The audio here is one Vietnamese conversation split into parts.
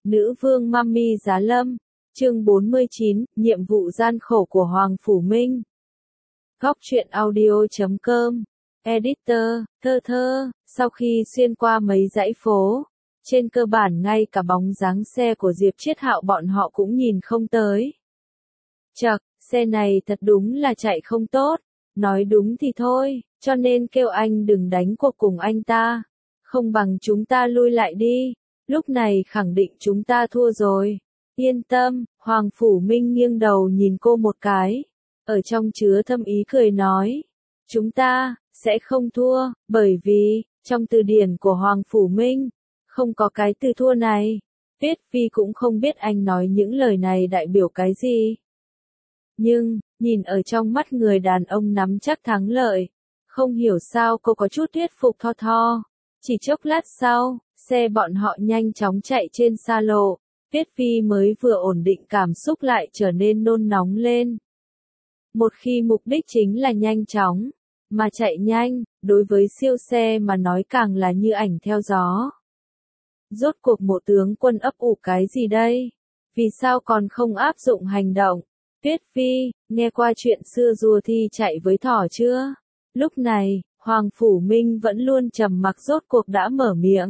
Nữ vương Mami Giá Lâm, chương 49, nhiệm vụ gian khổ của Hoàng Phủ Minh. Góc truyện audio.com, editor, thơ, sau khi xuyên qua mấy dãy phố, trên cơ bản ngay cả bóng dáng xe của Diệp Chiết Hạo bọn họ cũng nhìn không tới. Chậc, xe này thật đúng là chạy không tốt, nói đúng thì thôi, cho nên kêu anh đừng đánh cuộc cùng anh ta, không bằng chúng ta lui lại đi. Lúc này khẳng định chúng ta thua rồi. Yên tâm, Hoàng Phủ Minh nghiêng đầu nhìn cô một cái. Ở trong chứa thâm ý cười nói. Chúng ta, sẽ không thua, bởi vì, trong từ điển của Hoàng Phủ Minh, không có cái từ thua này. Tuyết Phi cũng không biết anh nói những lời này đại biểu cái gì. Nhưng, nhìn ở trong mắt người đàn ông nắm chắc thắng lợi. Không hiểu sao cô có chút thuyết phục Tho. Chỉ chốc lát sau, xe bọn họ nhanh chóng chạy trên xa lộ, Tuyết Phi mới vừa ổn định cảm xúc lại trở nên nôn nóng lên. Một khi mục đích chính là nhanh chóng, mà chạy nhanh, đối với siêu xe mà nói càng là như ảnh theo gió. Rốt cuộc một tướng quân ấp ủ cái gì đây? Vì sao còn không áp dụng hành động? Tuyết Phi, nghe qua chuyện xưa rùa thi chạy với thỏ chưa? Lúc này, Hoàng Phủ Minh vẫn luôn trầm mặc rốt cuộc đã mở miệng.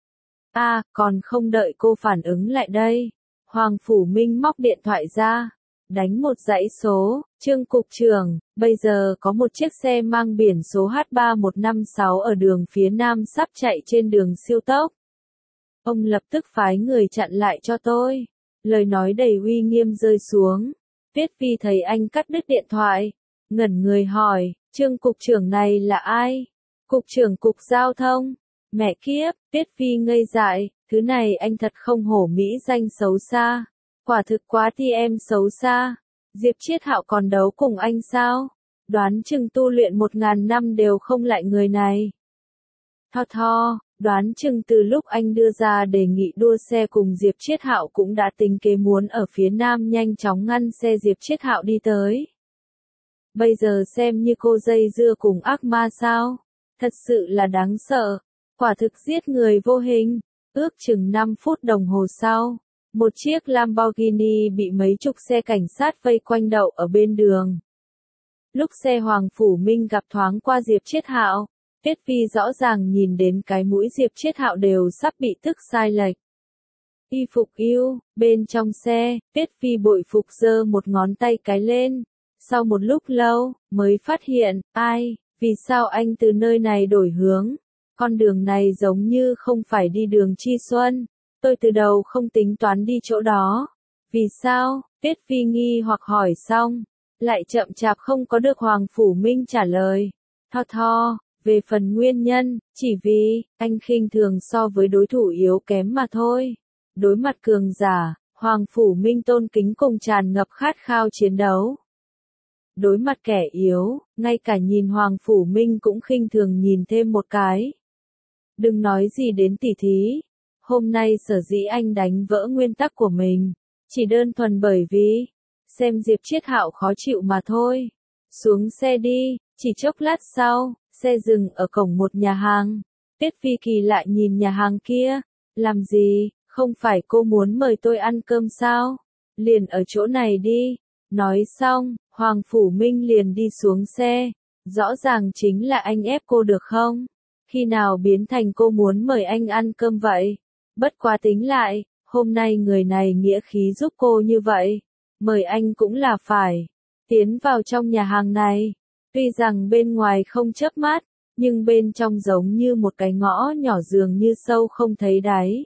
Còn không đợi cô phản ứng lại đây. Hoàng Phủ Minh móc điện thoại ra, đánh một dãy số, Trương Cục trưởng, bây giờ có một chiếc xe mang biển số H3156 ở đường phía nam sắp chạy trên đường siêu tốc. Ông lập tức phái người chặn lại cho tôi. Lời nói đầy uy nghiêm rơi xuống. Tuyết Phi thấy anh cắt đứt điện thoại, ngẩn người hỏi, Trương Cục trưởng này là ai? Cục trưởng Cục Giao thông. Mẹ kiếp, Tuyết Phi ngây dại, thứ này anh thật không hổ mỹ danh xấu xa. Quả thực quá thì em xấu xa. Diệp Chiết Hạo còn đấu cùng anh sao? Đoán chừng tu luyện 1000 năm đều không lại người này. Tho, đoán chừng từ lúc anh đưa ra đề nghị đua xe cùng Diệp Chiết Hạo cũng đã tính kế muốn ở phía nam nhanh chóng ngăn xe Diệp Chiết Hạo đi tới. Bây giờ xem như cô dây dưa cùng ác ma sao? Thật sự là đáng sợ. Quả thực giết người vô hình. Ước chừng 5 phút đồng hồ sau, một chiếc Lamborghini bị mấy chục xe cảnh sát vây quanh đậu ở bên đường. Lúc xe Hoàng Phủ Minh gặp thoáng qua Diệp Chiết Hạo, Tuyết Phi rõ ràng nhìn đến cái mũi Diệp Chiết Hạo đều sắp bị tức sai lệch. Y phục yêu, bên trong xe, Tuyết Phi bội phục giơ một ngón tay cái lên. Sau một lúc lâu, mới phát hiện, vì sao anh từ nơi này đổi hướng? Con đường này giống như không phải đi đường Chi Xuân. Tôi từ đầu không tính toán đi chỗ đó. Vì sao? Tuyết Phi nghi hoặc hỏi xong, lại chậm chạp không có được Hoàng Phủ Minh trả lời. Tho, về phần nguyên nhân, chỉ vì, anh khinh thường so với đối thủ yếu kém mà thôi. Đối mặt cường giả, Hoàng Phủ Minh tôn kính cùng tràn ngập khát khao chiến đấu. Đối mặt kẻ yếu, ngay cả nhìn Hoàng Phủ Minh cũng khinh thường nhìn thêm một cái. Đừng nói gì đến tỉ thí. Hôm nay sở dĩ anh đánh vỡ nguyên tắc của mình, chỉ đơn thuần bởi vì, xem Diệp Chiết Hạo khó chịu mà thôi. Xuống xe đi, chỉ chốc lát sau, xe dừng ở cổng một nhà hàng. Tuyết Phi kỳ lại nhìn nhà hàng kia. Làm gì, không phải cô muốn mời tôi ăn cơm sao? Liền ở chỗ này đi. Nói xong, Hoàng Phủ Minh liền đi xuống xe. Rõ ràng chính là anh ép cô được không? Khi nào biến thành cô muốn mời anh ăn cơm vậy? Bất quá tính lại, hôm nay người này nghĩa khí giúp cô như vậy. Mời anh cũng là phải. Tiến vào trong nhà hàng này. Tuy rằng bên ngoài không chớp mắt, nhưng bên trong giống như một cái ngõ nhỏ dường như sâu không thấy đáy.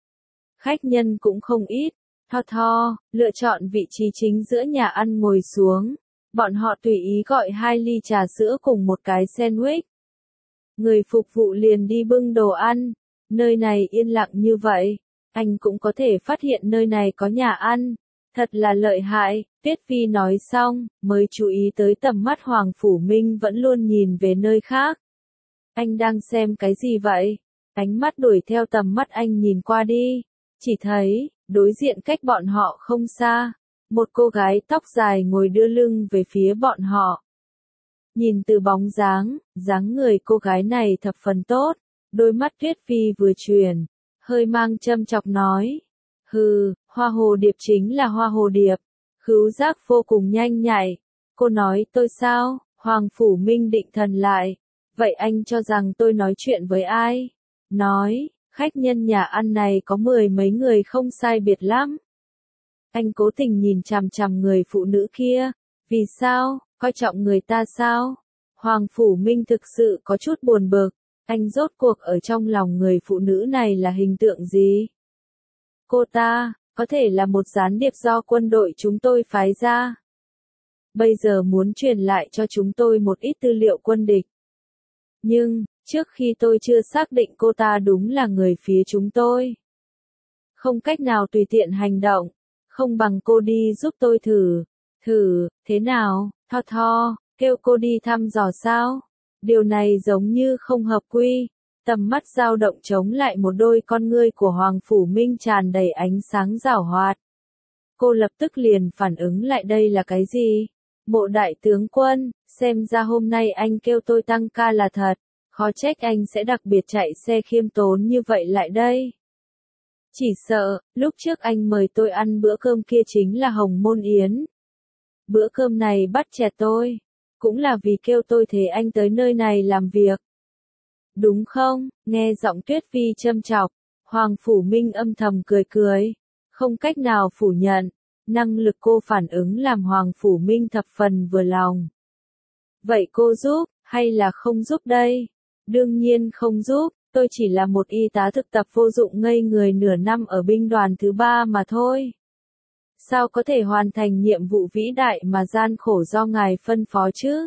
Khách nhân cũng không ít. Tho, lựa chọn vị trí chính giữa nhà ăn ngồi xuống. Bọn họ tùy ý gọi 2 ly trà sữa cùng một cái sandwich. Người phục vụ liền đi bưng đồ ăn. Nơi này yên lặng như vậy, anh cũng có thể phát hiện nơi này có nhà ăn. Thật là lợi hại, Tuyết Phi nói xong, mới chú ý tới tầm mắt Hoàng Phủ Minh vẫn luôn nhìn về nơi khác. Anh đang xem cái gì vậy? Ánh mắt đuổi theo tầm mắt anh nhìn qua đi. Chỉ thấy, đối diện cách bọn họ không xa, một cô gái tóc dài ngồi đưa lưng về phía bọn họ. Nhìn từ bóng dáng người cô gái này thập phần tốt. Đôi mắt Tuyết Phi vừa chuyển, hơi mang châm chọc nói. Hừ, hoa hồ điệp chính là hoa hồ điệp. Khứu giác vô cùng nhanh nhạy. Cô nói tôi sao? Hoàng Phủ Minh định thần lại. Vậy anh cho rằng tôi nói chuyện với ai? Nói, khách nhân nhà ăn này có 10 mấy người không sai biệt lắm. Anh cố tình nhìn chằm chằm người phụ nữ kia. Vì sao? Coi trọng người ta sao? Hoàng Phủ Minh thực sự có chút buồn bực. Anh rốt cuộc ở trong lòng người phụ nữ này là hình tượng gì? Cô ta, có thể là một gián điệp do quân đội chúng tôi phái ra. Bây giờ muốn truyền lại cho chúng tôi một ít tư liệu quân địch. Nhưng, trước khi tôi chưa xác định cô ta đúng là người phía chúng tôi. Không cách nào tùy tiện hành động. Không bằng cô đi giúp tôi thử. Thử, thế nào, Tho Tho, kêu cô đi thăm dò sao? Điều này giống như không hợp quy. Tầm mắt dao động chống lại một đôi con ngươi của Hoàng Phủ Minh tràn đầy ánh sáng giảo hoạt. Cô lập tức liền phản ứng lại đây là cái gì? Mộ đại tướng quân, xem ra hôm nay anh kêu tôi tăng ca là thật. Khó trách anh sẽ đặc biệt chạy xe khiêm tốn như vậy lại đây. Chỉ sợ, lúc trước anh mời tôi ăn bữa cơm kia chính là Hồng Môn Yến. Bữa cơm này bắt chẹt tôi. Cũng là vì kêu tôi thế anh tới nơi này làm việc. Đúng không? Nghe giọng Tuyết Phi châm chọc, Hoàng Phủ Minh âm thầm cười cười. Không cách nào phủ nhận, năng lực cô phản ứng làm Hoàng Phủ Minh thập phần vừa lòng. Vậy cô giúp, hay là không giúp đây? Đương nhiên không giúp, tôi chỉ là một y tá thực tập vô dụng ngây người nửa năm ở binh đoàn thứ 3 mà thôi. Sao có thể hoàn thành nhiệm vụ vĩ đại mà gian khổ do ngài phân phó chứ?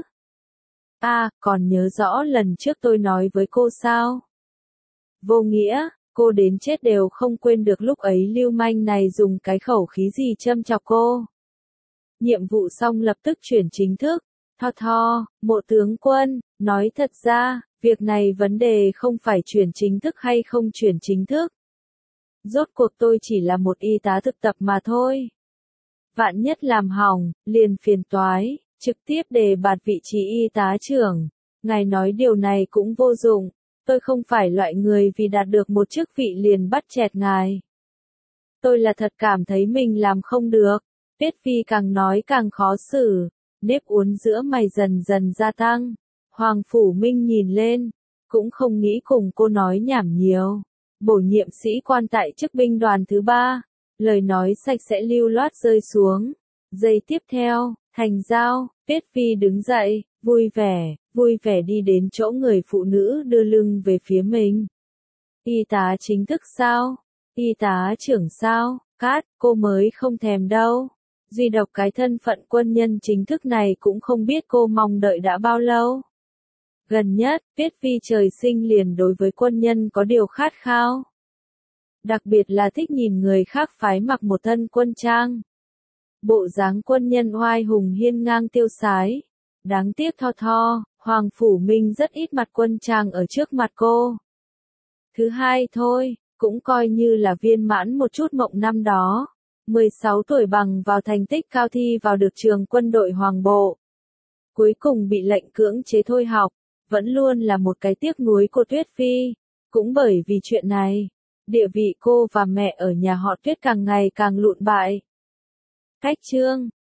Còn nhớ rõ lần trước tôi nói với cô sao? Vô nghĩa, cô đến chết đều không quên được lúc ấy lưu manh này dùng cái khẩu khí gì châm chọc cô. Nhiệm vụ xong lập tức chuyển chính thức. Tho Tho, Mộ tướng quân, nói thật ra, việc này vấn đề không phải chuyển chính thức hay không chuyển chính thức. Rốt cuộc tôi chỉ là một y tá thực tập mà thôi. Vạn nhất làm hỏng, liền phiền toái, trực tiếp đề bạt vị trí y tá trưởng. Ngài nói điều này cũng vô dụng, tôi không phải loại người vì đạt được một chức vị liền bắt chẹt ngài. Tôi là thật cảm thấy mình làm không được. Tuyết Phi càng nói càng khó xử, nếp uốn giữa mày dần dần gia tăng. Hoàng Phủ Minh nhìn lên, cũng không nghĩ cùng cô nói nhảm nhiều. Bổ nhiệm sĩ quan tại chức binh đoàn thứ 3, lời nói sạch sẽ lưu loát rơi xuống. Giây tiếp theo, thành giao, Tuyết Phi đứng dậy, vui vẻ đi đến chỗ người phụ nữ đưa lưng về phía mình. Y tá chính thức sao? Y tá trưởng sao? Cát, cô mới không thèm đâu. Duy độc cái thân phận quân nhân chính thức này cũng không biết cô mong đợi đã bao lâu. Gần nhất, Tuyết Phi trời sinh liền đối với quân nhân có điều khát khao. Đặc biệt là thích nhìn người khác phái mặc một thân quân trang. Bộ dáng quân nhân oai hùng hiên ngang tiêu sái. Đáng tiếc Tho Tho, Hoàng Phủ Minh rất ít mặt quân trang ở trước mặt cô. Thứ hai thôi, cũng coi như là viên mãn một chút mộng năm đó. 16 tuổi bằng vào thành tích cao thi vào được trường quân đội Hoàng Bộ. Cuối cùng bị lệnh cưỡng chế thôi học, vẫn luôn là một cái tiếc nuối của Tuyết Phi. Cũng bởi vì chuyện này, địa vị cô và mẹ ở nhà họ Tuyết càng ngày càng lụn bại. Cách chương